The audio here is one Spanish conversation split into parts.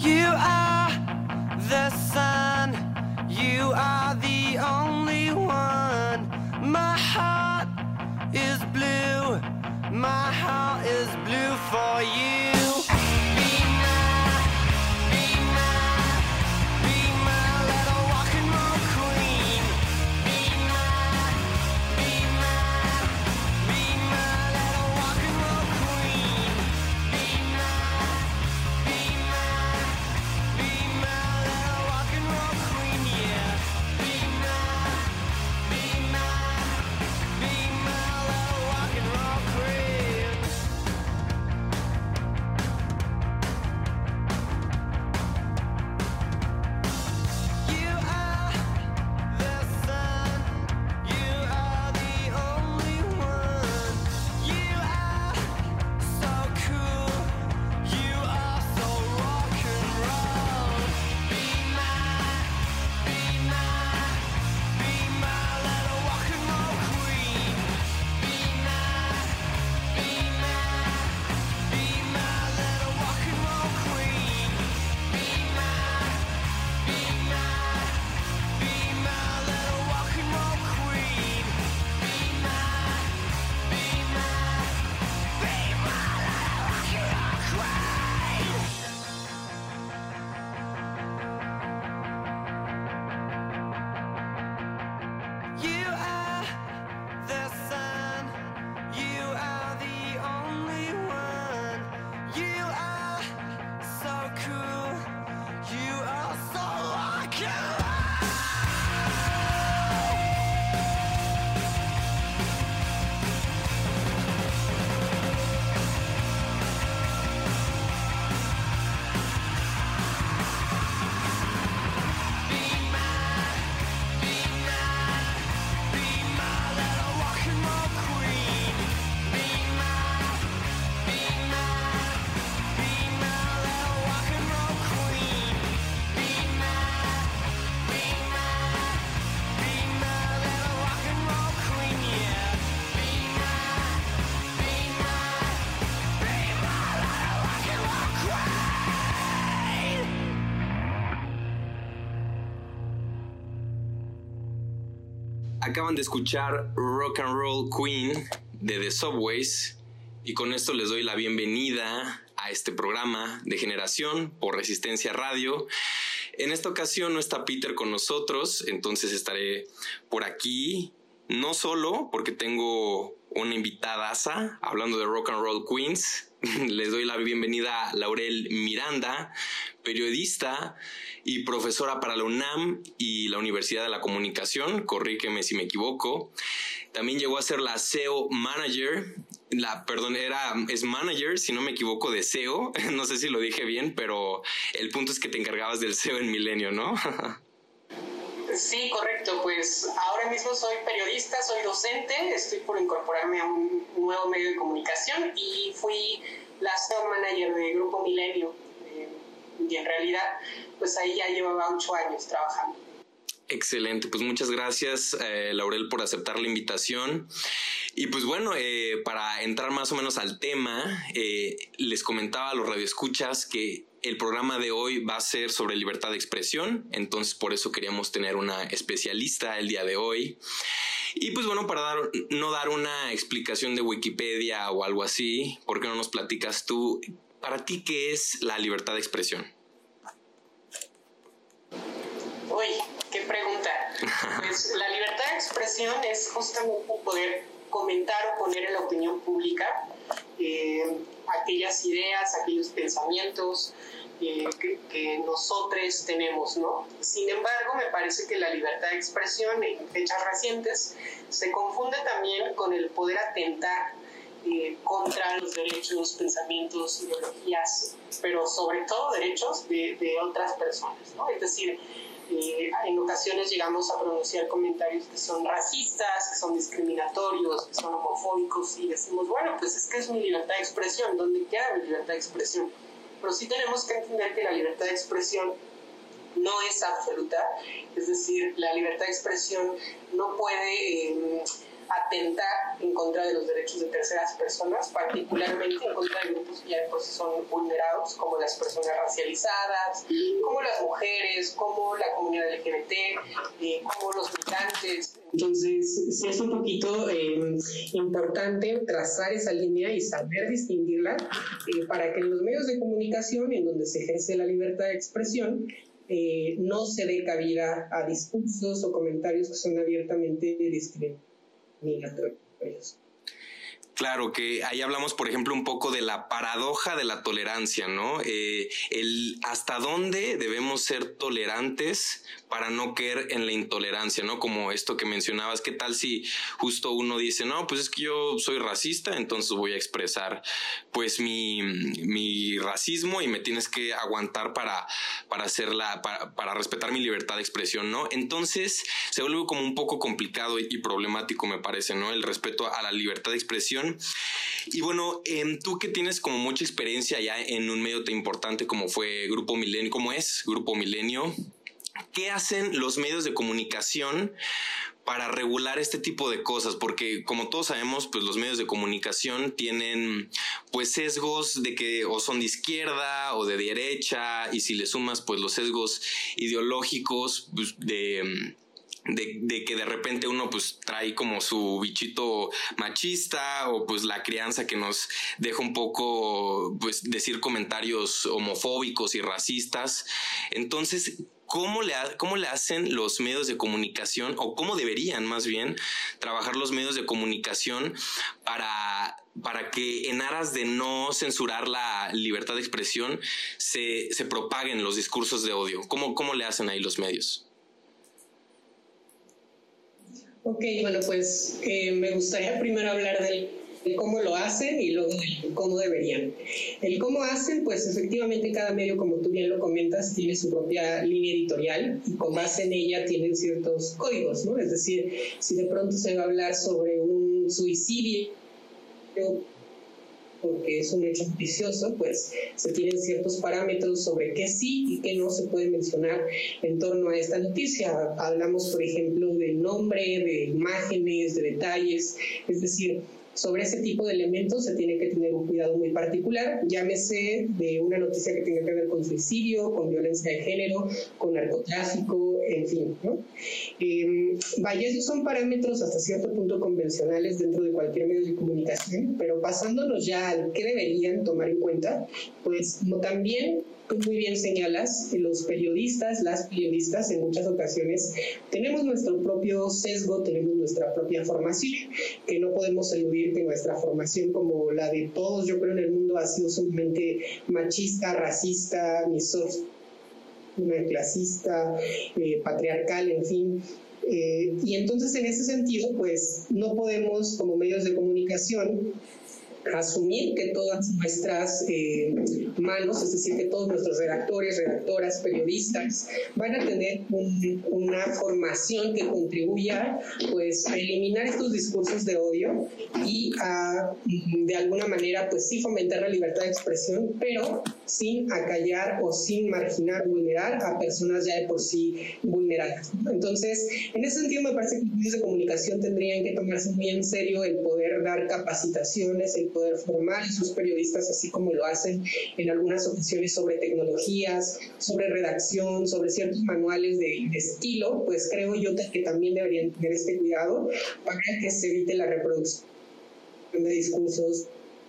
You are the sun, you are the only one. My heart is blue, my heart is blue for you. Acaban de escuchar Rock and Roll Queen de The Subways y con esto les doy la bienvenida a este programa de Generación por Resistencia Radio. En esta ocasión no está Peter con nosotros, entonces estaré por aquí, no solo porque tengo una invitadaza hablando de Rock and Roll Queens. Les doy la bienvenida a Laurel Miranda, periodista y profesora para la UNAM y la Universidad de la Comunicación, corrígeme si me equivoco. También llegó a ser la SEO Manager, es manager, si no me equivoco, de SEO. No sé si lo dije bien, pero el punto es que te encargabas del SEO en Milenio, ¿no? Sí, correcto. Pues ahora mismo soy periodista, soy docente, estoy por incorporarme a un nuevo medio de comunicación y fui la SEO Manager de Grupo Milenio. Y en realidad, pues ahí ya llevaba 8 años trabajando. Excelente, pues muchas gracias, Laurel, por aceptar la invitación. Y pues bueno, para entrar más o menos al tema, les comentaba a los radioescuchas que el programa de hoy va a ser sobre libertad de expresión, entonces por eso queríamos tener una especialista el día de hoy. Y pues bueno, para no dar una explicación de Wikipedia o algo así, ¿por qué no nos platicas tú, para ti, qué es la libertad de expresión? Uy, qué pregunta. Pues la libertad de expresión es justamente poder comentar o poner en la opinión pública aquellas ideas, aquellos pensamientos que nosotros tenemos, ¿no? Sin embargo, me parece que la libertad de expresión en fechas recientes se confunde también con el poder atentar contra los derechos, pensamientos, ideologías, pero sobre todo derechos de otras personas, ¿no? Es decir, en ocasiones llegamos a pronunciar comentarios que son racistas, que son discriminatorios, que son homofóbicos y decimos, bueno, pues es que es mi libertad de expresión, ¿dónde queda mi libertad de expresión? Pero sí tenemos que entender que la libertad de expresión no es absoluta, es decir, la libertad de expresión no puede atentar en contra de los derechos de terceras personas, particularmente en contra de grupos que ya de por sí son vulnerados, como las personas racializadas, como las mujeres, como la comunidad LGBT, como los migrantes. Entonces, sí es un poquito importante trazar esa línea y saber distinguirla para que en los medios de comunicación, en donde se ejerce la libertad de expresión, no se dé cabida a discursos o comentarios que son abiertamente discriminatorios. Claro, que ahí hablamos, por ejemplo, un poco de la paradoja de la tolerancia, ¿no? El hasta dónde debemos ser tolerantes para no caer en la intolerancia, ¿no? Como esto que mencionabas, ¿qué tal si justo uno dice, no, pues es que yo soy racista, entonces voy a expresar pues mi racismo y me tienes que aguantar para respetar mi libertad de expresión, ¿no? Entonces se vuelve como un poco complicado y problemático, me parece, ¿no? El respeto a la libertad de expresión. Y bueno, tú que tienes como mucha experiencia ya en un medio tan importante como fue Grupo Milenio, ¿cómo es Grupo Milenio? ¿Qué hacen los medios de comunicación para regular este tipo de cosas? Porque como todos sabemos, pues los medios de comunicación tienen pues sesgos de que o son de izquierda o de derecha, y si le sumas pues los sesgos ideológicos pues, de que de repente uno pues trae como su bichito machista, o pues la crianza que nos deja un poco pues decir comentarios homofóbicos y racistas. Entonces, ¿cómo le hacen los medios de comunicación, o cómo deberían más bien trabajar los medios de comunicación para que en aras de no censurar la libertad de expresión se propaguen los discursos de odio? ¿Cómo le hacen ahí los medios? Ok, bueno, pues me gustaría primero hablar del cómo lo hacen y luego del cómo deberían. El cómo hacen, pues efectivamente cada medio, como tú bien lo comentas, tiene su propia línea editorial y con base en ella tienen ciertos códigos, ¿no? Es decir, si de pronto se va a hablar sobre un suicidio, porque es un hecho noticioso, pues se tienen ciertos parámetros sobre qué sí y qué no se puede mencionar en torno a esta noticia. Hablamos, por ejemplo, del nombre, de imágenes, de detalles, es decir, sobre ese tipo de elementos se tiene que tener un cuidado muy particular, llámese de una noticia que tenga que ver con suicidio, con violencia de género, con narcotráfico, en fin, ¿no? Vaya, esos son parámetros hasta cierto punto convencionales dentro de cualquier medio de comunicación, pero pasándonos ya al que deberían tomar en cuenta, pues como también tú muy bien señalas, los periodistas, las periodistas en muchas ocasiones tenemos nuestro propio sesgo, tenemos nuestra propia formación, que no podemos eludir que nuestra formación, como la de todos yo creo en el mundo, ha sido sumamente machista, racista, misógina, clasista, patriarcal, en fin. Y entonces en ese sentido pues no podemos como medios de comunicación asumir que todas nuestras manos, es decir, que todos nuestros redactores, redactoras, periodistas van a tener una formación que contribuya pues a eliminar estos discursos de odio y a de alguna manera pues sí fomentar la libertad de expresión, pero sin acallar o sin marginar, vulnerar a personas ya de por sí vulneradas. Entonces, en ese sentido me parece que los medios de comunicación tendrían que tomarse muy en serio el poder dar capacitaciones, el poder formar a sus periodistas, así como lo hacen en algunas ocasiones sobre tecnologías, sobre redacción, sobre ciertos manuales de estilo, pues creo yo que también deberían tener este cuidado para que se evite la reproducción de discursos,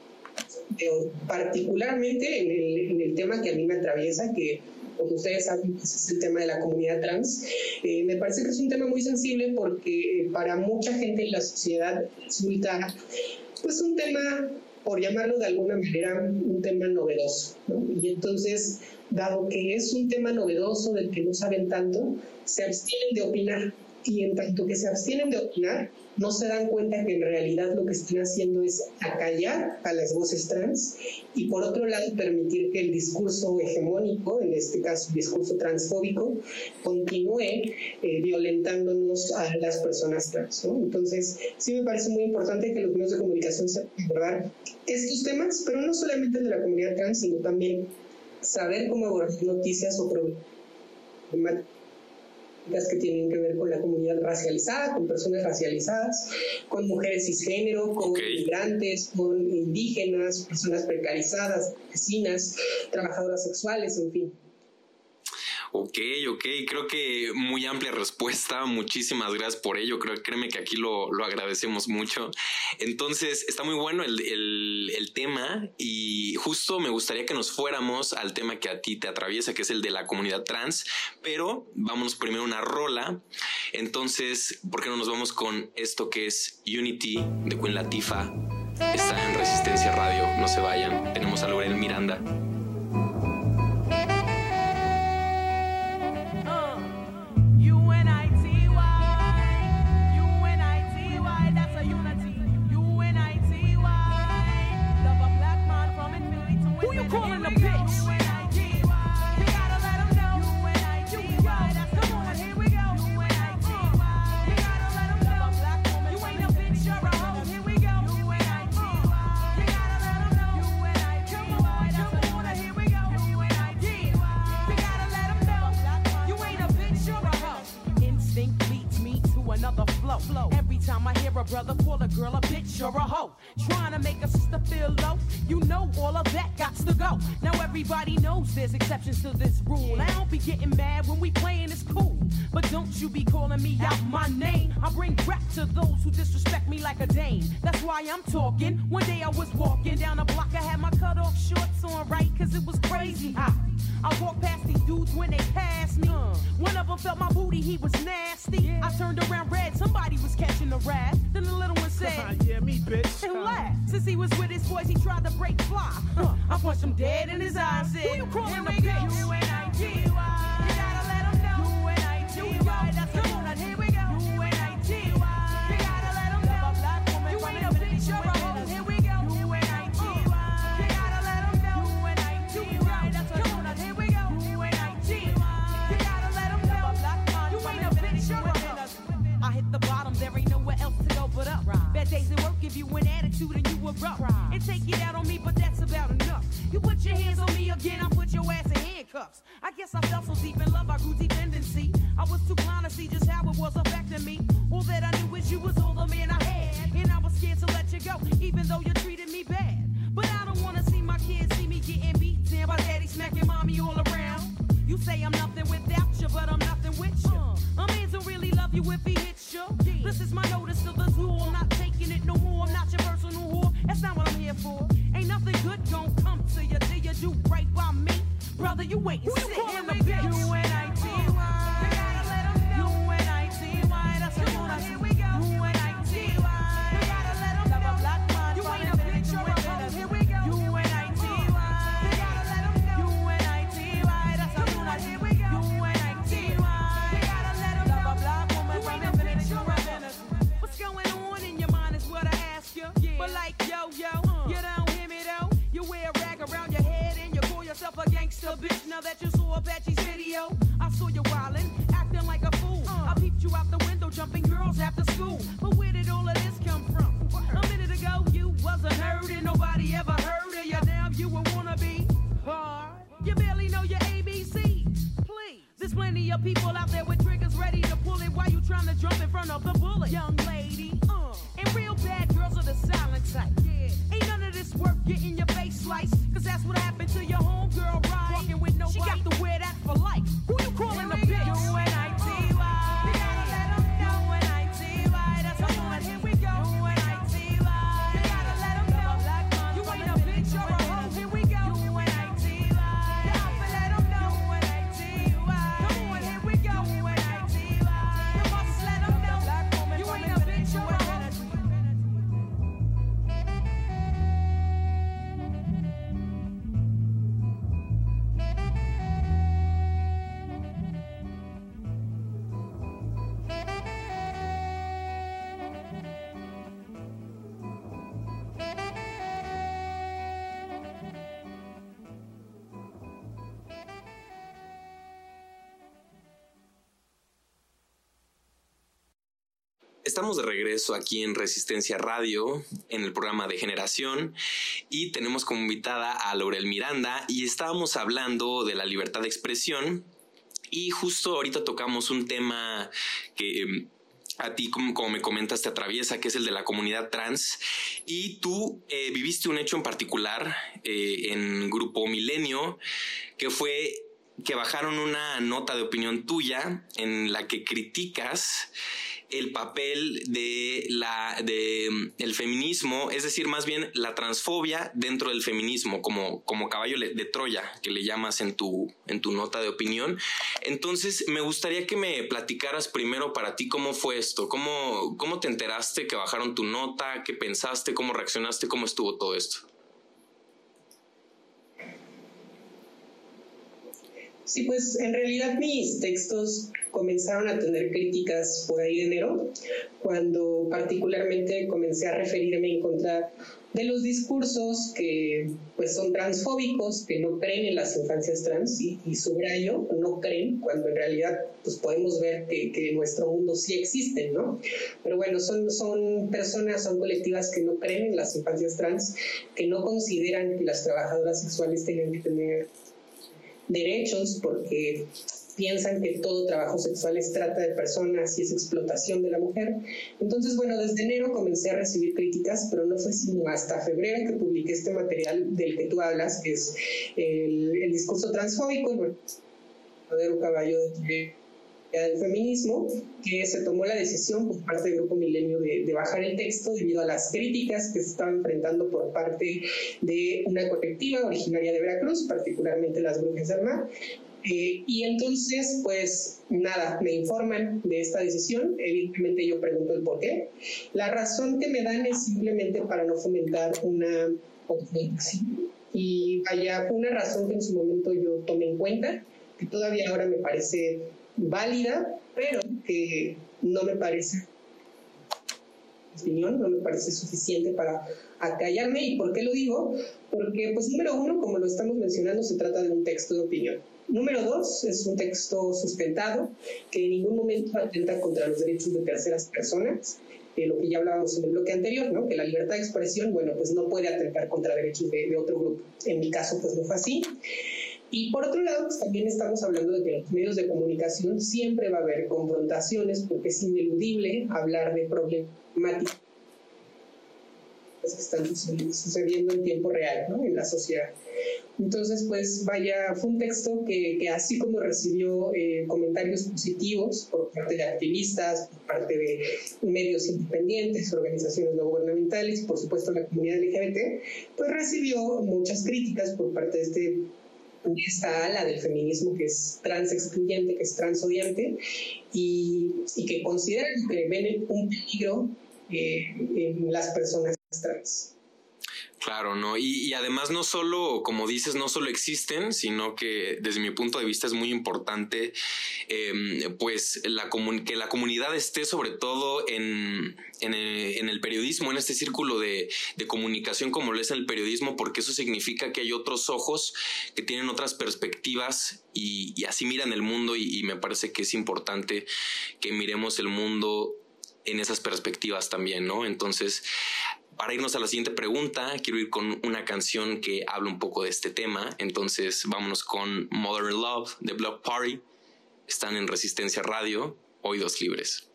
particularmente en el tema que a mí me atraviesa, que como ustedes saben, pues es el tema de la comunidad trans. Me parece que es un tema muy sensible porque para mucha gente en la sociedad resulta pues un tema, por llamarlo de alguna manera, un tema novedoso, ¿no? Y entonces, dado que es un tema novedoso del que no saben tanto, se abstienen de opinar. Y en tanto que se abstienen de opinar, no se dan cuenta que en realidad lo que están haciendo es acallar a las voces trans y por otro lado permitir que el discurso hegemónico, en este caso el discurso transfóbico, continúe violentándonos a las personas trans, ¿no? Entonces sí me parece muy importante que los medios de comunicación sepan abordar estos temas, pero no solamente de la comunidad trans, sino también saber cómo abordar noticias o problemas temáticas que tienen que ver con la comunidad racializada, con personas racializadas, con mujeres cisgénero, con migrantes, con indígenas, personas precarizadas, vecinas, trabajadoras sexuales, en fin. Ok, creo que muy amplia respuesta, muchísimas gracias por ello, créeme que aquí lo agradecemos mucho. Entonces, está muy bueno el tema y justo me gustaría que nos fuéramos al tema que a ti te atraviesa, que es el de la comunidad trans, pero vámonos primero a una rola. Entonces, ¿por qué no nos vamos con esto que es Unity de Queen Latifah? Está en Resistencia Radio, no se vayan, tenemos a Laurel Miranda. Every time I hear a brother call a girl a bitch or a hoe, trying to make a sister feel low, you know all of that got to go. Now everybody knows there's exceptions to this rule. I don't be getting mad when we playing, it's cool, but don't you be calling me out my name. I bring rap to those who disrespect me like a dame. That's why I'm talking. One day I was walking down a block, I had my cut off shorts on right, cause it was crazy hot. I walked past these dudes when they passed me. One of them felt my booty, he was nasty. I turned around red, somebody was catching a rat. Then the little one said, yeah, me, bitch. And laughed. Since he was with his boys, he tried to break fly. I punched him dead in his eyes. Said, who you calling a bitch? U-N-I-T-Y. You gotta let him know. U-N-I-T-Y. That's the one. Here we go. U-N-I-T-Y. You gotta let him know. You ain't a bitch, you're a hoe. Here we go. U-N-I-T-Y. You gotta let him know. U-N-I-T-Y. That's the one. Here we go. U-N-I-T-Y. You gotta let him know. You ain't a bitch, you're a hoe. I hit the bottom, there ain't nowhere else to go but up. Bad days at work give you an attitude and you erupt. And take it out on me, but that's about enough. You put your hands on me again, I put your ass in handcuffs. I guess I fell so deep in love, I grew dependency. I was too blind to see just how it was affecting me. All that I knew is you was all the man I had, and I was scared to let you go, even though you treated me bad. But I don't wanna see my kids see me getting beat down by daddy smacking mommy all around. You say I'm nothing without you, but I'm nothing with you. A man don't really love you if he hits you. This is my notice to the zoo. I'm not taking it no more. I'm not your personal whore. That's not what I'm here for. Ain't nothing good gon' come to you till you do right by me. Brother, you wait and sit in the bitch. U-N-I-T-Y. You gotta let him know. U-N-I-T-Y. That's the one. Here we go. U-N-I-T-Y. You gotta let him know. You ain't a bitch or a hoe. Here we go. U-N-I-T-Y. You gotta let him know. U-N-I-T-Y. That's the one. Here we go. U-N-I-T-Y. You gotta let him know. You ain't a bitch or a hoe. What's going on in your mind is what I ask you. But like yo, you don't hear me though. You wear a rag around your head and you call yourself a gangster bitch. Now that you saw Apache's video, I saw you wildin', acting like a fool. I peeped you out the window, jumping girls after school. But where did all of this come from? A minute ago you wasn't heard and nobody ever heard of you. Now you a wannabe hard. You barely know your ABC. Please, there's plenty of people out there with triggers ready to pull it while you trying to jump in front of the bullet. Young lady, and real bad girls are the silent type. Ain't none of this work getting your face sliced, cause that's what happened to your homegirl, right? Walking with nobody. She got to wear that for life. Who you calling a bitch? U-N-I-T-Y. You gotta let 'em know. U-N-I-T-Y. That's the one. Here we go. U-N-I-T-Y. You gotta let 'em know. You ain't a bitch or a hoe. Here we go. U-N-I-T-Y. You gotta let 'em know. U-N-I-T-Y. Come on, here we go. U-N-I-T-Y. You must let 'em know. You ain't a bitch or a hoe. Estamos de regreso aquí en Resistencia Radio, en el programa de Generación, y tenemos como invitada a Laurel Miranda y estábamos hablando de la libertad de expresión Y justo ahorita tocamos un tema que a ti, como me comentas, te atraviesa, que es el de la comunidad trans. Y tú viviste un hecho en particular en Grupo Milenio, que fue que bajaron una nota de opinión tuya en la que criticas el papel de el feminismo, es decir, más bien la transfobia dentro del feminismo, como caballo de Troya, que le llamas en tu nota de opinión. Entonces, me gustaría que me platicaras primero para ti cómo fue esto, cómo te enteraste que bajaron tu nota, qué pensaste, cómo reaccionaste, cómo estuvo todo esto. Sí, pues en realidad mis textos comenzaron a tener críticas por ahí de enero, cuando particularmente comencé a referirme en contra de los discursos que pues son transfóbicos, que no creen en las infancias trans, y subrayo, no creen, cuando en realidad pues podemos ver que en nuestro mundo sí existen, ¿no? Pero bueno, son personas, son colectivas que no creen en las infancias trans, que no consideran que las trabajadoras sexuales tengan que tener derechos porque piensan que todo trabajo sexual es trata de personas y es explotación de la mujer. Entonces, bueno, desde enero comencé a recibir críticas, pero no fue sino hasta febrero que publiqué este material del que tú hablas, que es el discurso transfóbico, el verdadero caballo del feminismo, que se tomó la decisión por parte del Grupo Milenio de bajar el texto debido a las críticas que se estaban enfrentando por parte de una colectiva originaria de Veracruz, particularmente las Brujas del Mar. Y entonces, pues nada, me informan de esta decisión. Evidentemente yo pregunto el por qué. La razón que me dan es simplemente para no fomentar una confrontación. Y vaya, una razón que en su momento yo tomé en cuenta, que todavía ahora me parece válida, pero que no me parece, opinión, no me parece suficiente para acallarme. ¿Y por qué lo digo? Porque, pues, número uno, como lo estamos mencionando, se trata de un texto de opinión. Número dos, es un texto sustentado que en ningún momento atenta contra los derechos de terceras personas, lo que ya hablábamos en el bloque anterior, ¿no? Que la libertad de expresión, bueno, pues no puede atentar contra derechos de otro grupo. En mi caso, pues no fue así. Y por otro lado, pues también estamos hablando de que en los medios de comunicación siempre va a haber confrontaciones, porque es ineludible hablar de problemáticas que están sucediendo en tiempo real, ¿no? En la sociedad. Entonces, pues vaya, fue un texto que así como recibió comentarios positivos por parte de activistas, por parte de medios independientes, organizaciones no gubernamentales, por supuesto la comunidad LGBT, pues recibió muchas críticas por parte de esta ala del feminismo que es trans excluyente, que es trans odiante, y que consideran que ven un peligro en las personas trans. Claro, ¿no? Y además no solo, como dices, no solo existen, sino que desde mi punto de vista es muy importante pues que la comunidad esté sobre todo en el periodismo, en este círculo de comunicación como lo es el periodismo, porque eso significa que hay otros ojos que tienen otras perspectivas y así miran el mundo y me parece que es importante que miremos el mundo en esas perspectivas también, ¿no? Entonces, para irnos a la siguiente pregunta, quiero ir con una canción que habla un poco de este tema. Entonces, vámonos con Modern Love de Block Party. Están en Resistencia Radio, Oídos Libres.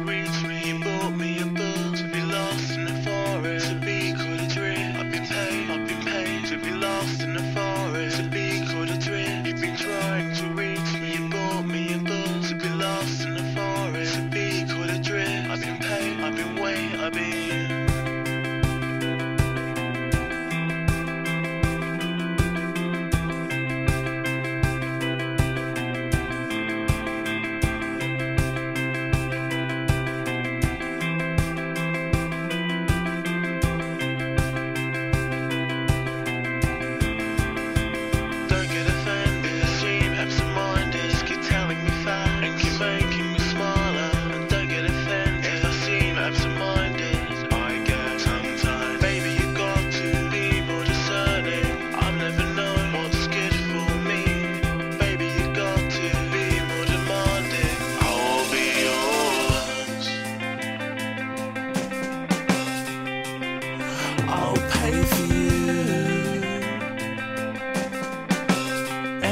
Hey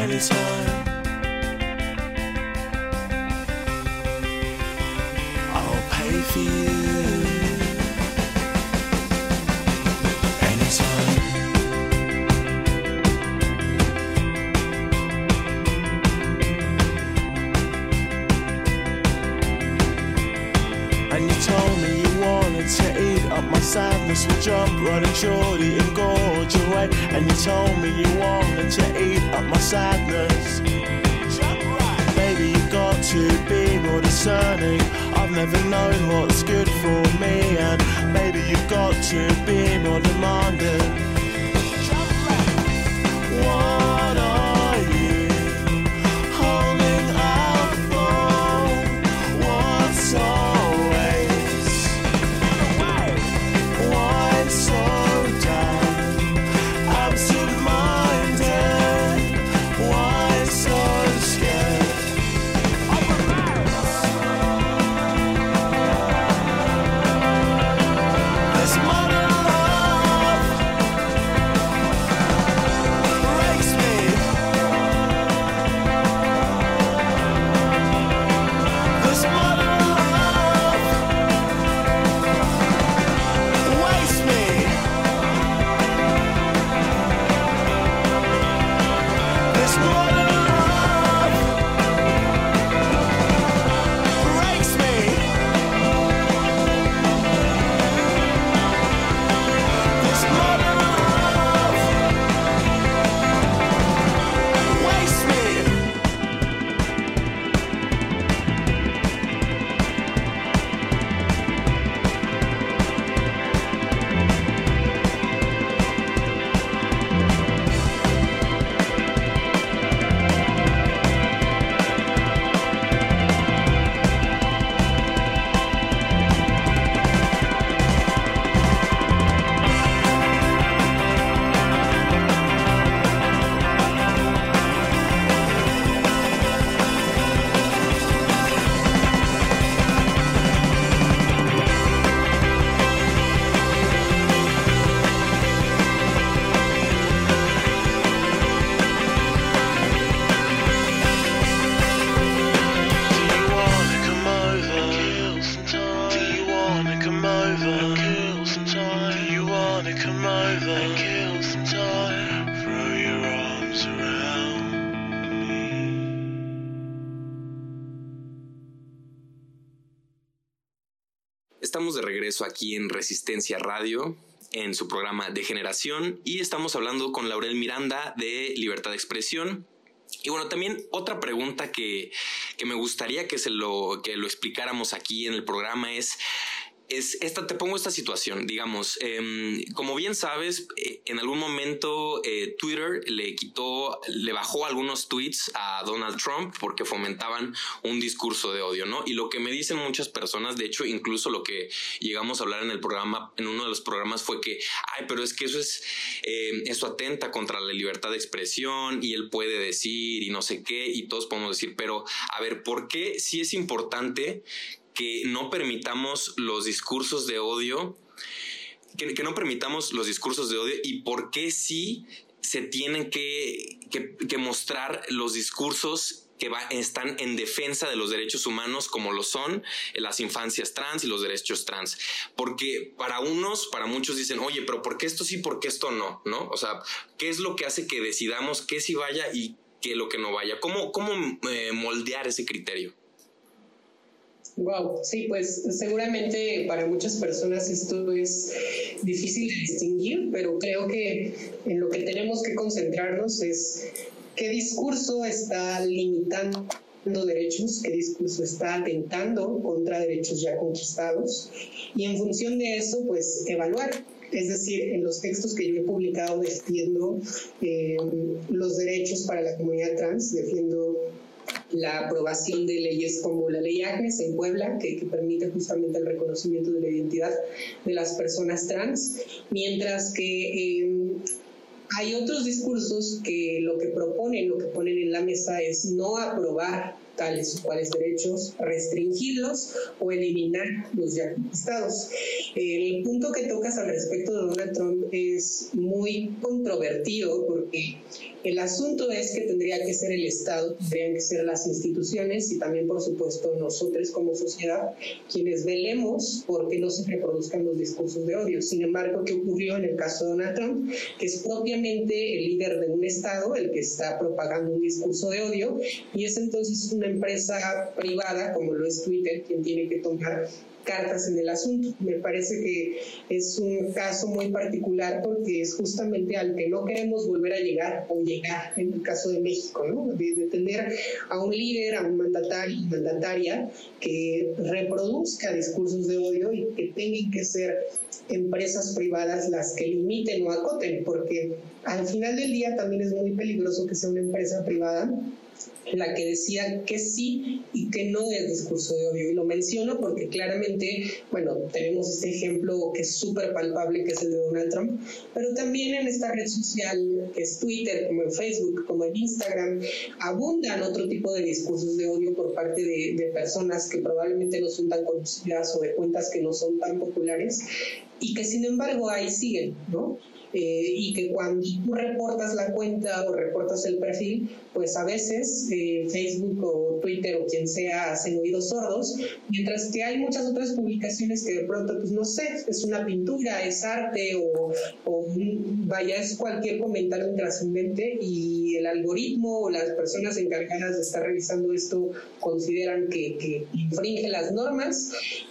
anytime. I'll pay for you anytime. And you told me you wanted to eat up my sadness. We'll jump, run and shorty and gorge away. And you told me you wanted to eat up my sadness. Baby, you got to be more discerning. I've never known what's good for me. And baby, you've got to be more demanding. What are you holding out for? What's always? Why so down? Absent-minded. Why so scared? This modern love breaks me. This modern love wastes me. This modern love breaks me. This modern love wastes me. Do you wanna come over and kill some time? Do you wanna come over and kill some time? Throw your arms around me. Estamos de regreso aquí en Resistencia Radio, en su programa de Generación, y estamos hablando con Laurel Miranda de Libertad de Expresión. Y bueno, también otra pregunta que me gustaría que lo explicáramos aquí en el programa es esta, te pongo esta situación, digamos, como bien sabes, en algún momento Twitter le bajó algunos tweets a Donald Trump porque fomentaban un discurso de odio, ¿no? Y lo que me dicen muchas personas, de hecho, incluso lo que llegamos a hablar en el programa, en uno de los programas, fue que, pero es que eso atenta contra la libertad de expresión y él puede decir y no sé qué, y todos podemos decir, pero a ver, ¿por qué sí es importante que no permitamos los discursos de odio, que no permitamos los discursos de odio, y por qué sí se tienen que mostrar los discursos que están en defensa de los derechos humanos, como lo son las infancias trans y los derechos trans? Porque para muchos dicen, oye, pero ¿por qué esto sí, por qué esto no? ¿No? O sea, ¿qué es lo que hace que decidamos qué sí vaya y qué lo que no vaya? ¿Cómo moldear ese criterio? Wow, sí, pues seguramente para muchas personas esto es difícil de distinguir, pero creo que en lo que tenemos que concentrarnos es qué discurso está limitando derechos, qué discurso está atentando contra derechos ya conquistados, y en función de eso, pues evaluar. Es decir, en los textos que yo he publicado defiendo los derechos para la comunidad trans, defiendo la aprobación de leyes como la ley Agnes en Puebla, que permite justamente el reconocimiento de la identidad de las personas trans, mientras que hay otros discursos que lo que ponen en la mesa es no aprobar tales o cuales derechos, restringirlos o eliminar los ya conquistados. El punto que tocas al respecto de Donald Trump es muy controvertido porque el asunto es que tendría que ser el Estado, tendrían que ser las instituciones y también, por supuesto, nosotros como sociedad quienes velemos porque no se reproduzcan los discursos de odio. Sin embargo, ¿qué ocurrió en el caso de Donald Trump? Que es propiamente el líder de un Estado el que está propagando un discurso de odio y es entonces una empresa privada, como lo es Twitter, quien tiene que tomar cartas en el asunto. Me parece que es un caso muy particular porque es justamente al que no queremos volver a llegar o llegar en el caso de México, ¿no? De tener a un líder, a un mandatario, mandataria que reproduzca discursos de odio y que tengan que ser empresas privadas las que limiten o acoten, porque al final del día también es muy peligroso que sea una empresa privada la que decida que sí y que no del discurso de odio. Y lo menciono porque claramente, bueno, tenemos este ejemplo que es súper palpable, que es el de Donald Trump, pero también en esta red social que es Twitter, como en Facebook, como en Instagram, abundan otro tipo de discursos de odio por parte de personas que probablemente no son tan conocidas o de cuentas que no son tan populares y que sin embargo ahí siguen, ¿no? Y que cuando tú reportas la cuenta o reportas el perfil, pues a veces Facebook o Twitter o quien sea hacen oídos sordos, mientras que hay muchas otras publicaciones que de pronto, pues no sé, es una pintura, es arte o vaya, es cualquier comentario intrascendente y el algoritmo o las personas encargadas de estar revisando esto consideran que infringe las normas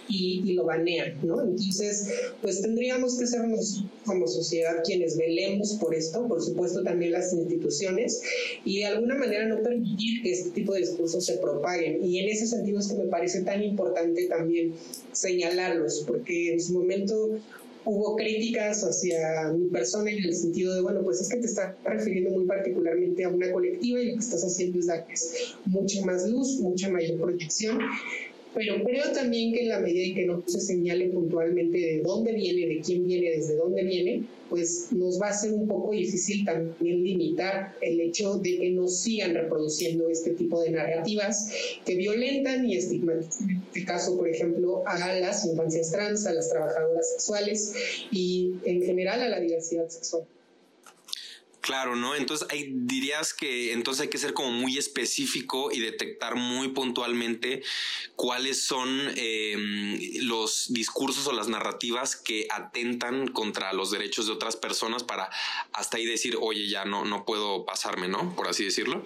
y lo banean, ¿no? Entonces, pues tendríamos que ser nosotros como sociedad quienes velemos por esto, por supuesto también las instituciones, y de alguna manera no permitir que este tipo de discursos se propaguen. Y en ese sentido es que me parece tan importante también señalarlos, porque en su momento hubo críticas hacia mi persona en el sentido de, bueno, pues es que te estás refiriendo muy particularmente a una colectiva y lo que estás haciendo es darles mucha más luz, mucha mayor protección. Pero creo también que en la medida en que no se señale puntualmente de dónde viene, de quién viene, desde dónde viene, pues nos va a ser un poco difícil también limitar el hecho de que nos sigan reproduciendo este tipo de narrativas que violentan y estigmatizan, en este caso, por ejemplo, a las infancias trans, a las trabajadoras sexuales y en general a la diversidad sexual. Claro, ¿no? Entonces ahí dirías que entonces hay que ser como muy específico y detectar muy puntualmente cuáles son los discursos o las narrativas que atentan contra los derechos de otras personas para hasta ahí decir, oye, ya no puedo pasarme, ¿no? Por así decirlo.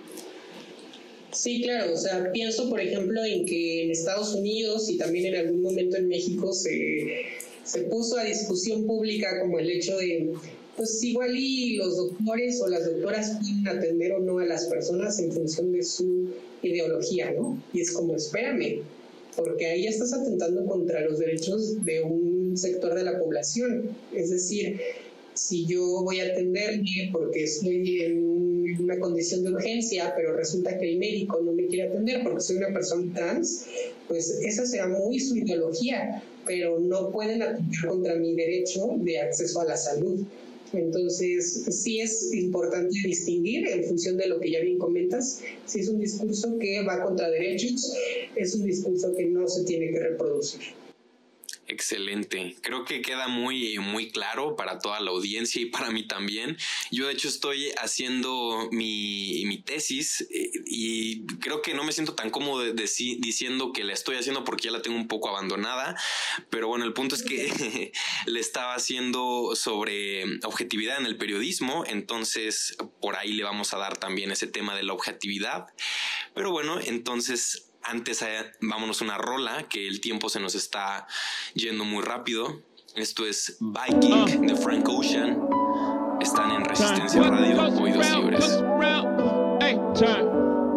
Sí, claro. O sea, pienso, por ejemplo, en que en Estados Unidos y también en algún momento en México se puso a discusión pública como el hecho de pues igual y los doctores o las doctoras pueden atender o no a las personas en función de su ideología, ¿no? Y es como, espérame, porque ahí ya estás atentando contra los derechos de un sector de la población. Es decir, si yo voy a atenderme porque estoy en una condición de urgencia, pero resulta que el médico no me quiere atender porque soy una persona trans, pues esa será muy su ideología, pero no pueden atentar contra mi derecho de acceso a la salud. Entonces, sí es importante distinguir en función de lo que ya bien comentas, si es un discurso que va contra derechos, es un discurso que no se tiene que reproducir. Excelente. Creo que queda muy, muy claro para toda la audiencia y para mí también. Yo, de hecho, estoy haciendo mi tesis y creo que no me siento tan cómodo diciendo que la estoy haciendo porque ya la tengo un poco abandonada. Pero bueno, el punto es que le estaba haciendo sobre objetividad en el periodismo. Entonces, por ahí le vamos a dar también ese tema de la objetividad. Pero bueno, entonces antes vámonos a una rola, que el tiempo se nos está yendo muy rápido. Esto es Viking de Frank Ocean. Están en Resistencia Radio, Oídos Libres. Hey, turn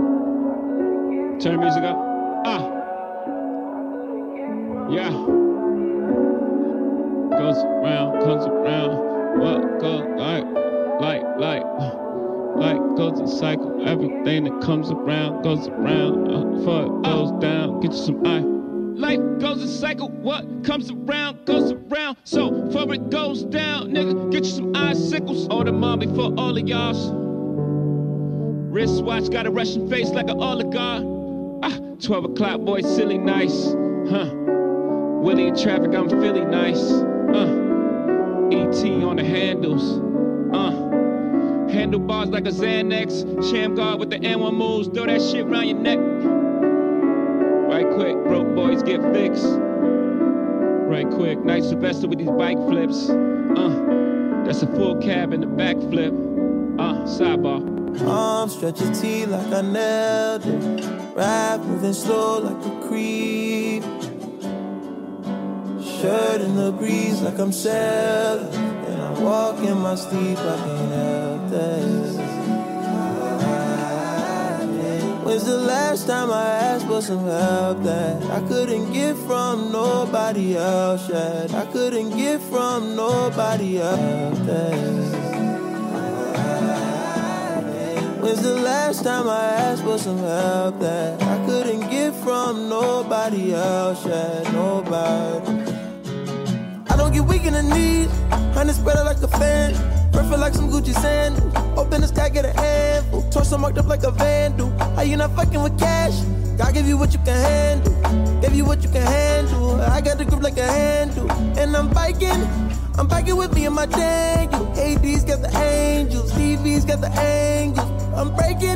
the music up. Yeah. Goes around, comes around. What goes like goes a cycle. Everything that comes around goes around. Before it goes down, get you some eye. Life goes a cycle. What comes around goes around. So before it goes down, nigga, get you some icicles. Order mommy for all of y'all. Wristwatch got a Russian face like an oligarch. 12 o'clock, boy, silly nice. Willie in traffic, I'm Philly nice. E.T. on the handles. Handlebars like a Xanax. Sham guard with the N1 moves. Throw that shit around your neck. Right quick, broke boys get fixed. Right quick, nice Sylvester with these bike flips. That's a full cab and a backflip. Sidebar. Arm stretch your T like I nailed it. Rap moving slow like a creep. Shirt in the breeze like I'm sailing. And I walk in my sleep, I can't help this. When's the last time I asked for some help that I couldn't get from nobody else yet? I couldn't get from nobody else yet. When's the last time I asked for some help that I couldn't get from nobody else yet? Nobody. I don't get weak in the knees, honey spread it like a fan. Perfect like some Gucci sandals. Open the sky, get a handful. Torso marked up like a vandal. How you not fucking with cash? God give you what you can handle. Give you what you can handle. I got the grip like a handle. And I'm biking with me and my Daniel. AD's got the angels, TV's got the angles. I'm breaking.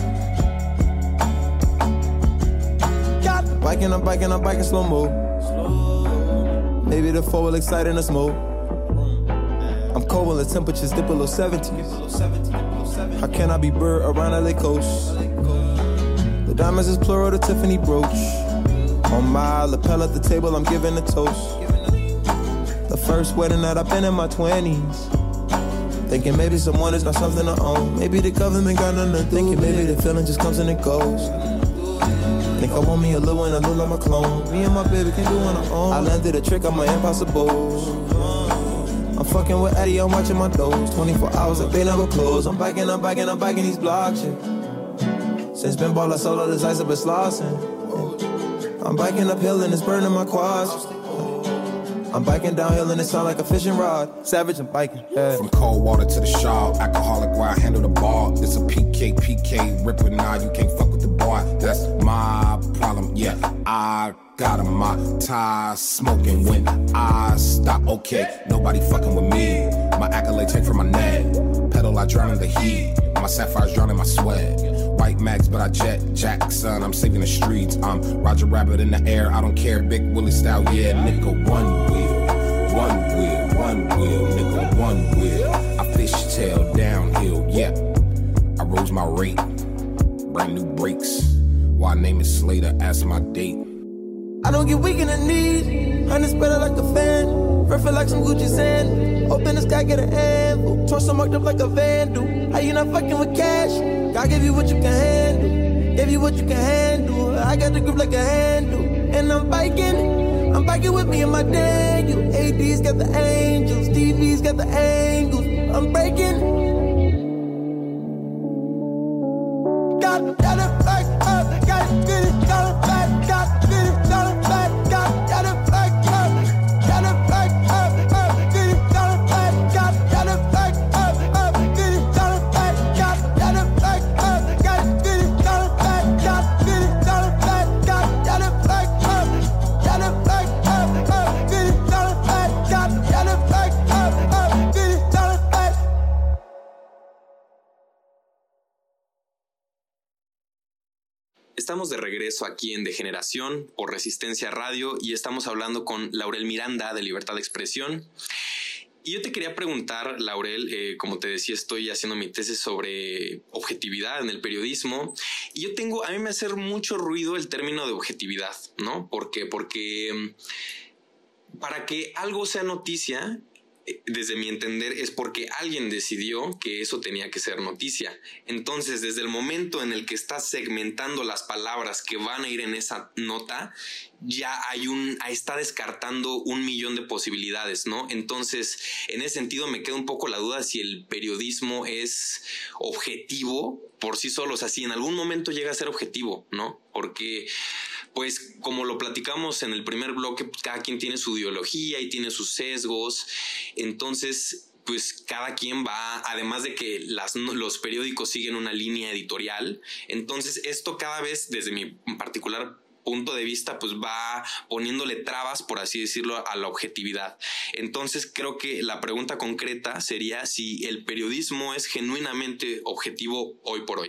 I'm biking slow mo. Maybe the four will excite in the smoke. I'm cold when the temperatures dip below 70. How can I be bird around LA coast? The diamonds is plural, the Tiffany brooch. On my lapel at the table, I'm giving a toast. The first wedding that I've been in my 20s. Thinking maybe someone is not something to own. Maybe the government got nothing to do. Thinking maybe the feeling just comes and it goes. Think I want me a little one, I look like my clone. Me and my baby can do on our own. I landed a trick on my impossible. I'm fucking with Eddie, I'm watching my doors. 24 hours like they never close. I'm biking these blocks, yeah. Since been ball, I solo this ice up at Slauson. I'm biking uphill and it's burning my quads. I'm biking downhill and it sound like a fishing rod. Savage, I'm biking, yeah. From cold water to the shawl, alcoholic where I handle the ball. It's a PK, rip with nah, you can't fuck with the boy. That's my problem, yeah. I got a my tie smoking when I stop, okay. Nobody fucking with me. My accolade take from my neck. Pedal, I drown in the heat. My sapphires drown in my sweat. White max, but I jet Jackson. I'm saving the streets. I'm Roger Rabbit in the air. I don't care. Big Willie style, yeah. Nigga, one wheel, nigga, one wheel. I fishtail downhill, yeah. I rose my rate. Brand new brakes. Why name it Slater? Ask my date. I don't get weak in the knees. Honey spread it like a fan. Perfect like some Gucci sand. Open the sky, get a handful. Torso marked up like a vandal. How you not fucking with cash? God give you what you can handle. Give you what you can handle. I got the grip like a handle. And I'm biking with me and my Daniel. AD's got the angels, TV's got the angles. I'm breaking. Got it back up, got it, get it, got it back, got get it, got it back, got it back up, got it back up, get it, got it back, got it back up, get it, got it back, got it back up, got it, get it, got it back, get it, got it back, got it back up, got it back up, get it, got it back, got it back up, get it, got it back. Estamos de regreso aquí en Degeneración por Resistencia Radio y estamos hablando con Laurel Miranda de Libertad de Expresión. Y yo te quería preguntar, Laurel, como te decía, estoy haciendo mi tesis sobre objetividad en el periodismo y a mí me hace mucho ruido el término de objetividad, ¿no? ¿Por qué? Porque para que algo sea noticia, desde mi entender, es porque alguien decidió que eso tenía que ser noticia. Entonces, desde el momento en el que estás segmentando las palabras que van a ir en esa nota, ya está descartando 1,000,000 de posibilidades, ¿no? Entonces, en ese sentido me queda un poco la duda si el periodismo es objetivo por sí solo, o sea, si en algún momento llega a ser objetivo, ¿no? Porque, pues, como lo platicamos en el primer bloque, cada quien tiene su ideología y tiene sus sesgos. Entonces, pues cada quien va, además de que los periódicos siguen una línea editorial, entonces esto cada vez, desde mi particular punto de vista, pues va poniéndole trabas, por así decirlo, a la objetividad. Entonces creo que la pregunta concreta sería si el periodismo es genuinamente objetivo hoy por hoy.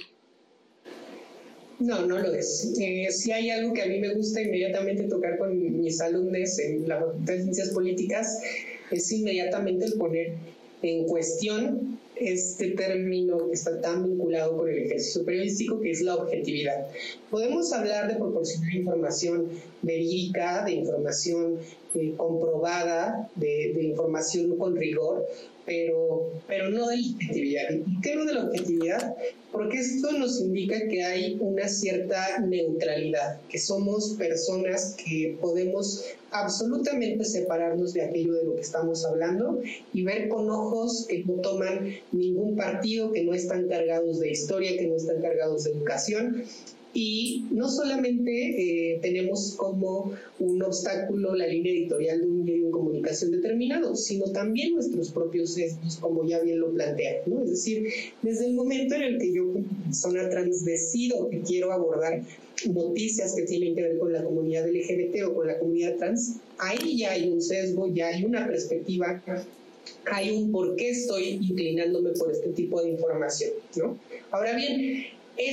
No, no lo es. Si hay algo que a mí me gusta inmediatamente tocar con mis alumnos en la Facultad de Ciencias Políticas, es inmediatamente el poner en cuestión este término que está tan vinculado con el ejercicio periodístico, que es la objetividad. Podemos hablar de proporcionar información verídica, de información comprobada, de información con rigor, pero no de la objetividad. ¿Y por qué no de la objetividad? Porque esto nos indica que hay una cierta neutralidad, que somos personas que podemos absolutamente separarnos de aquello de lo que estamos hablando y ver con ojos que no toman ningún partido, que no están cargados de historia, que no están cargados de educación. Y no solamente tenemos como un obstáculo la línea editorial de un medio de comunicación determinado, sino también nuestros propios sesgos, como ya bien lo plantean, ¿no? Es decir, desde el momento en el que yo como persona trans decido que quiero abordar noticias que tienen que ver con la comunidad LGBT o con la comunidad trans, ahí ya hay un sesgo, ya hay una perspectiva, hay un por qué estoy inclinándome por este tipo de información, ¿no? Ahora bien,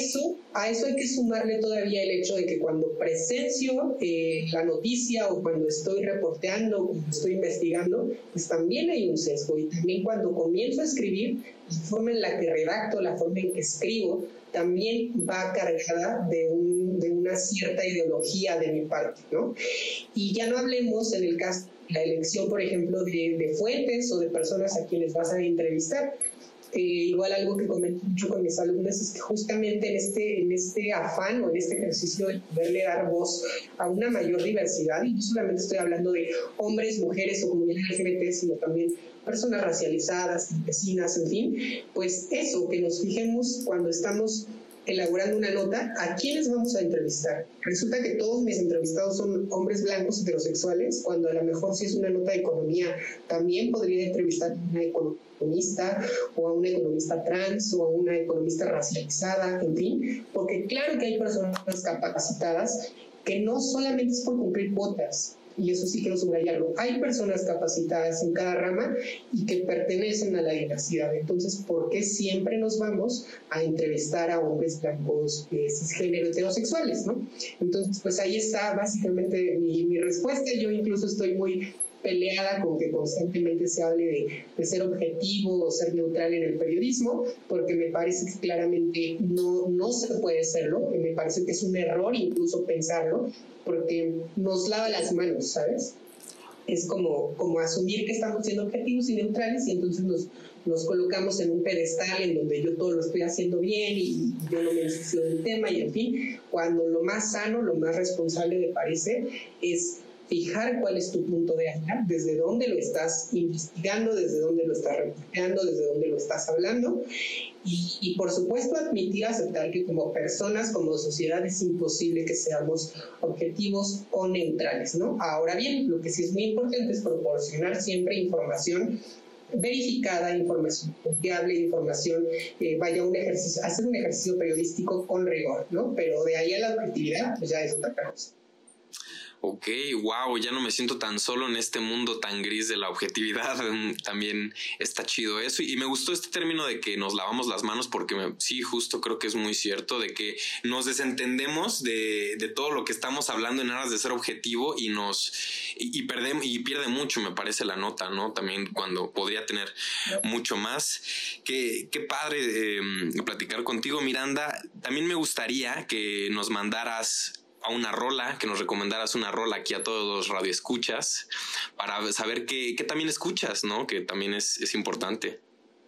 a eso hay que sumarle todavía el hecho de que cuando presencio la noticia o cuando estoy reporteando, cuando estoy investigando, pues también hay un sesgo. Y también cuando comienzo a escribir, la forma en la que redacto, la forma en que escribo, también va cargada de una cierta ideología de mi parte, ¿no? Y ya no hablemos en el caso de la elección, por ejemplo, de fuentes o de personas a quienes vas a entrevistar. Igual algo que comento mucho con mis alumnos es que justamente en este afán o en este ejercicio de poderle dar voz a una mayor diversidad, y no solamente estoy hablando de hombres, mujeres o comunidad LGBT, sino también personas racializadas, campesinas, en fin, pues eso, que nos fijemos cuando estamos elaborando una nota, ¿a quiénes vamos a entrevistar? Resulta que todos mis entrevistados son hombres blancos heterosexuales, cuando a lo mejor si es una nota de economía, también podría entrevistar a una economista o a una economista trans o a una economista racializada, en fin, porque claro que hay personas capacitadas que no solamente es por cumplir cuotas, y eso sí quiero subrayarlo, hay personas capacitadas en cada rama y que pertenecen a la diversidad. Entonces, ¿por qué siempre nos vamos a entrevistar a hombres blancos cisgénero heterosexuales, ¿no? Entonces, pues ahí está básicamente mi respuesta. Yo incluso estoy muy peleada con que constantemente se hable de ser objetivo o ser neutral en el periodismo, porque me parece que claramente no se puede serlo, me parece que es un error incluso pensarlo, porque nos lava las manos, ¿sabes? Es como asumir que estamos siendo objetivos y neutrales y entonces nos colocamos en un pedestal en donde yo todo lo estoy haciendo bien y yo no me ensucio del tema y en fin, cuando lo más sano, lo más responsable me parece es fijar cuál es tu punto de hablar, desde dónde lo estás investigando, desde dónde lo estás reporteando, desde dónde lo estás hablando y por supuesto aceptar que como personas, como sociedad es imposible que seamos objetivos o neutrales, ¿no? Ahora bien, lo que sí es muy importante es proporcionar siempre información verificada, información confiable, información, hacer un ejercicio periodístico con rigor, ¿no? Pero de ahí a la objetividad, pues ya es otra cosa. Ok, wow, ya no me siento tan solo en este mundo tan gris de la objetividad. También está chido eso. Y me gustó este término de que nos lavamos las manos porque sí, justo creo que es muy cierto de que nos desentendemos de todo lo que estamos hablando en aras de ser objetivo y pierde mucho, me parece, la nota, ¿no? También cuando podría tener mucho más. Qué padre platicar contigo, Miranda. También me gustaría que nos mandaras a una rola, que nos recomendaras una rola aquí a todos los radioescuchas para saber qué también escuchas, ¿no? Que también es importante.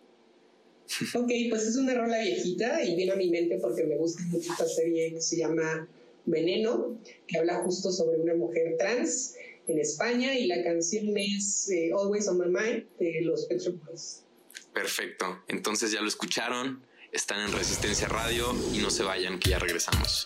Ok, pues es una rola viejita y viene a mi mente porque me gusta mucho esta serie que se llama Veneno, que habla justo sobre una mujer trans en España y la canción es Always on My Mind de los Pet Shop Boys. Perfecto, entonces ya lo escucharon, están en Resistencia Radio y no se vayan que ya regresamos.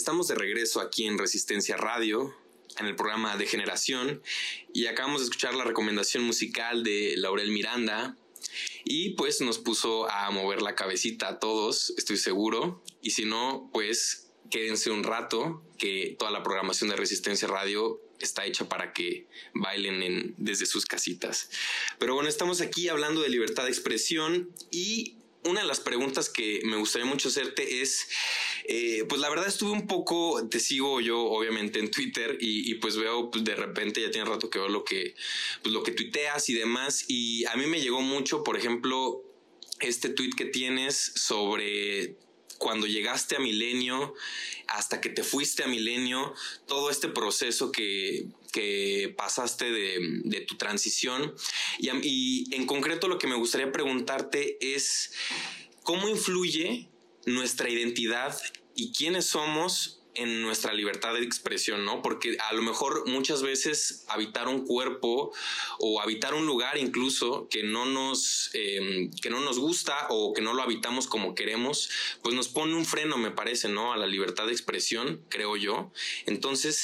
Estamos de regreso aquí en Resistencia Radio, en el programa de Generación, y acabamos de escuchar la recomendación musical de Laurel Miranda, y pues nos puso a mover la cabecita a todos, estoy seguro, y si no, pues quédense un rato, que toda la programación de Resistencia Radio está hecha para que bailen desde sus casitas. Pero bueno, estamos aquí hablando de libertad de expresión, y una de las preguntas que me gustaría mucho hacerte es, pues la verdad estuve un poco, te sigo yo obviamente en Twitter y pues veo, pues de repente ya tiene rato que veo lo que tuiteas y demás, y a mí me llegó mucho, por ejemplo, este tweet que tienes sobre cuando llegaste a Milenio hasta que te fuiste a Milenio, todo este proceso que pasaste de tu transición, y en concreto lo que me gustaría preguntarte es ¿cómo influye nuestra identidad y quiénes somos en nuestra libertad de expresión, ¿no? Porque a lo mejor muchas veces habitar un cuerpo o habitar un lugar incluso que no nos gusta o que no lo habitamos como queremos, pues nos pone un freno, me parece, ¿no? A la libertad de expresión, creo yo. Entonces,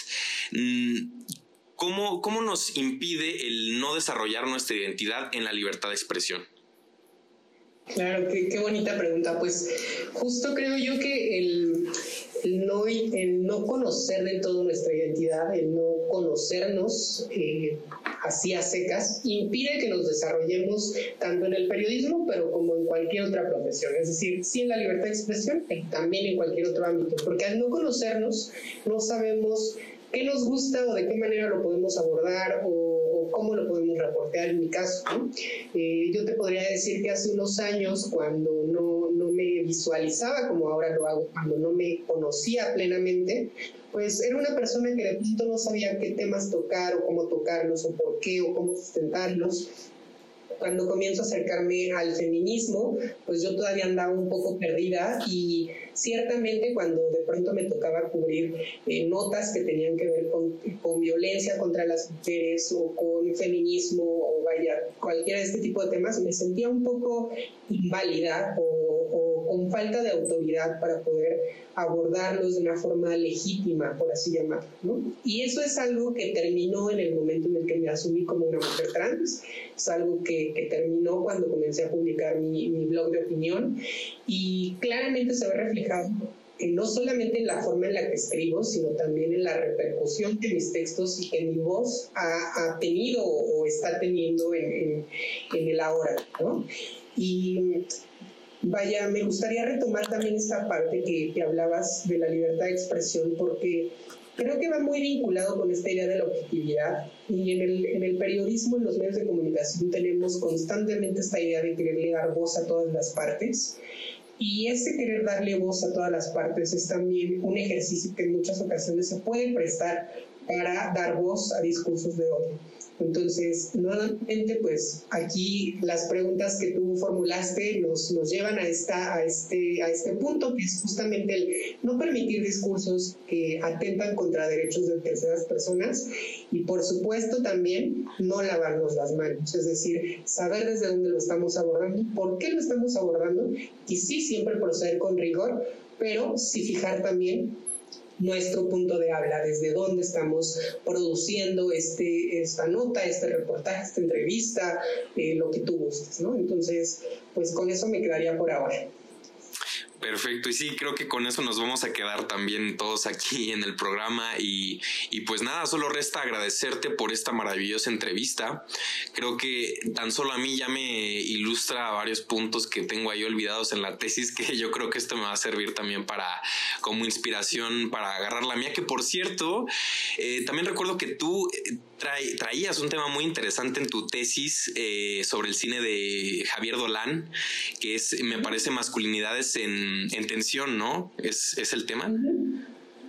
¿cómo nos impide el no desarrollar nuestra identidad en la libertad de expresión? Claro, qué bonita pregunta. Pues justo creo yo que el no conocer del todo nuestra identidad, el no conocernos así a secas, impide que nos desarrollemos tanto en el periodismo, pero como en cualquier otra profesión. Es decir, sí en la libertad de expresión, pero también en cualquier otro ámbito. Porque al no conocernos, no sabemos qué nos gusta o de qué manera lo podemos abordar o cómo lo podemos reportear en mi caso, ¿no? Yo te podría decir que hace unos años, cuando no me visualizaba como ahora lo hago, cuando no me conocía plenamente, pues era una persona que de pronto no sabía qué temas tocar o cómo tocarlos o por qué o cómo sustentarlos. Cuando comienzo a acercarme al feminismo, pues yo todavía andaba un poco perdida, y ciertamente cuando de pronto me tocaba cubrir notas que tenían que ver con violencia contra las mujeres o con feminismo o cualquiera de este tipo de temas, me sentía un poco inválida o con falta de autoridad para poder abordarlos de una forma legítima, por así llamarlo, ¿no? Y eso es algo que terminó en el momento en el que me asumí como una mujer trans. Es algo que terminó cuando comencé a publicar mi blog de opinión, y claramente se ve reflejado no solamente en la forma en la que escribo, sino también en la repercusión que mis textos y que mi voz ha tenido o está teniendo en el ahora, ¿no? Y vaya, me gustaría retomar también esta parte que hablabas de la libertad de expresión, porque creo que va muy vinculado con esta idea de la objetividad, y en el periodismo, en los medios de comunicación, tenemos constantemente esta idea de quererle dar voz a todas las partes, y ese querer darle voz a todas las partes es también un ejercicio que en muchas ocasiones se puede prestar para dar voz a discursos de odio. Entonces, nuevamente, pues aquí las preguntas que tú formulaste nos llevan a este punto, que es justamente el no permitir discursos que atentan contra derechos de terceras personas, y por supuesto también no lavarnos las manos, es decir, saber desde dónde lo estamos abordando, por qué lo estamos abordando, y sí siempre proceder con rigor, pero sí fijar también nuestro punto de habla, desde dónde estamos produciendo esta nota, este reportaje, esta entrevista, lo que tú gustes, ¿no? Entonces, pues con eso me quedaría por ahora. Perfecto, y sí, creo que con eso nos vamos a quedar también todos aquí en el programa, y pues nada, solo resta agradecerte por esta maravillosa entrevista. Creo que tan solo a mí ya me ilustra varios puntos que tengo ahí olvidados en la tesis, que yo creo que esto me va a servir también como inspiración para agarrar la mía, que por cierto, también recuerdo que tú traías un tema muy interesante en tu tesis sobre el cine de Javier Dolan, que es, me parece, masculinidades en tensión, ¿no? ¿Es el tema?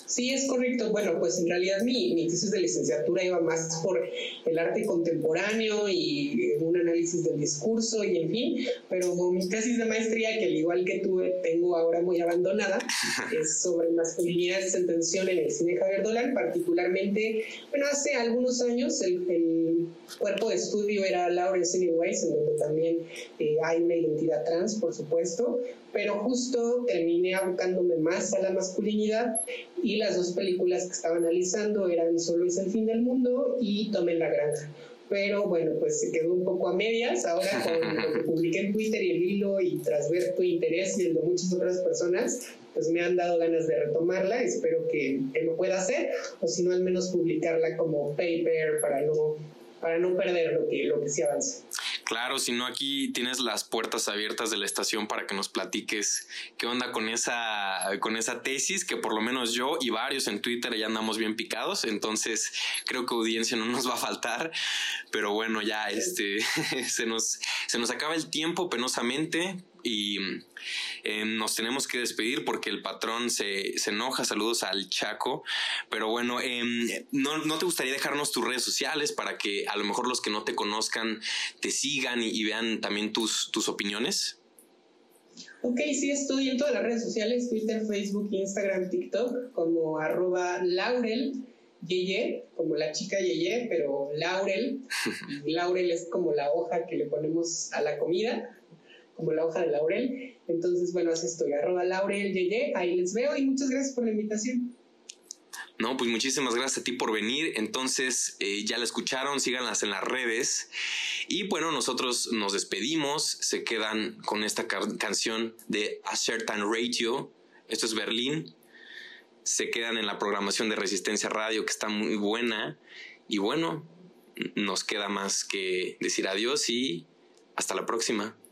Sí, es correcto. Bueno, pues en realidad mi tesis de licenciatura iba más por el arte contemporáneo y un análisis del discurso y en fin, pero mi tesis de maestría, que al igual que tú tengo ahora muy abandonada, es sobre masculinidades en tensión en el cine Javier Dolan, particularmente, bueno, hace algunos años el cuerpo de estudio era Lawrence Anyways, en donde también hay una identidad trans, por supuesto, pero justo terminé abocándome más a la masculinidad y las dos películas que estaba analizando eran Solo es el fin del mundo y Tomen la granja. Pero bueno, pues se quedó un poco a medias. Ahora con lo que publiqué en Twitter y el hilo y tras ver tu interés y el de muchas otras personas, pues me han dado ganas de retomarla. Espero que lo pueda hacer, o si no al menos publicarla como paper para no perder lo que sí avanza. Claro, si no, aquí tienes las puertas abiertas de la estación para que nos platiques qué onda con esa tesis, que por lo menos yo y varios en Twitter ya andamos bien picados, entonces creo que audiencia no nos va a faltar, pero bueno, ya se nos acaba el tiempo penosamente y nos tenemos que despedir porque el patrón se enoja. Saludos al Chaco, pero bueno, ¿no te gustaría dejarnos tus redes sociales para que a lo mejor los que no te conozcan te sigan y vean también tus opiniones? Ok, sí, estoy en todas las redes sociales, Twitter, Facebook, Instagram, TikTok, como @Laurel Yeye, como la chica Yeye, pero Laurel, y Laurel es como la hoja que le ponemos a la comida, como la hoja de laurel. Entonces, bueno, así estoy, @Laurel Yeye, ahí les veo y muchas gracias por la invitación. No, pues muchísimas gracias a ti por venir. Entonces, ya la escucharon, síganlas en las redes. Y bueno, nosotros nos despedimos. Se quedan con esta canción de A Certain Radio. Esto es Berlín. Se quedan en la programación de Resistencia Radio, que está muy buena. Y bueno, nos queda más que decir adiós y hasta la próxima.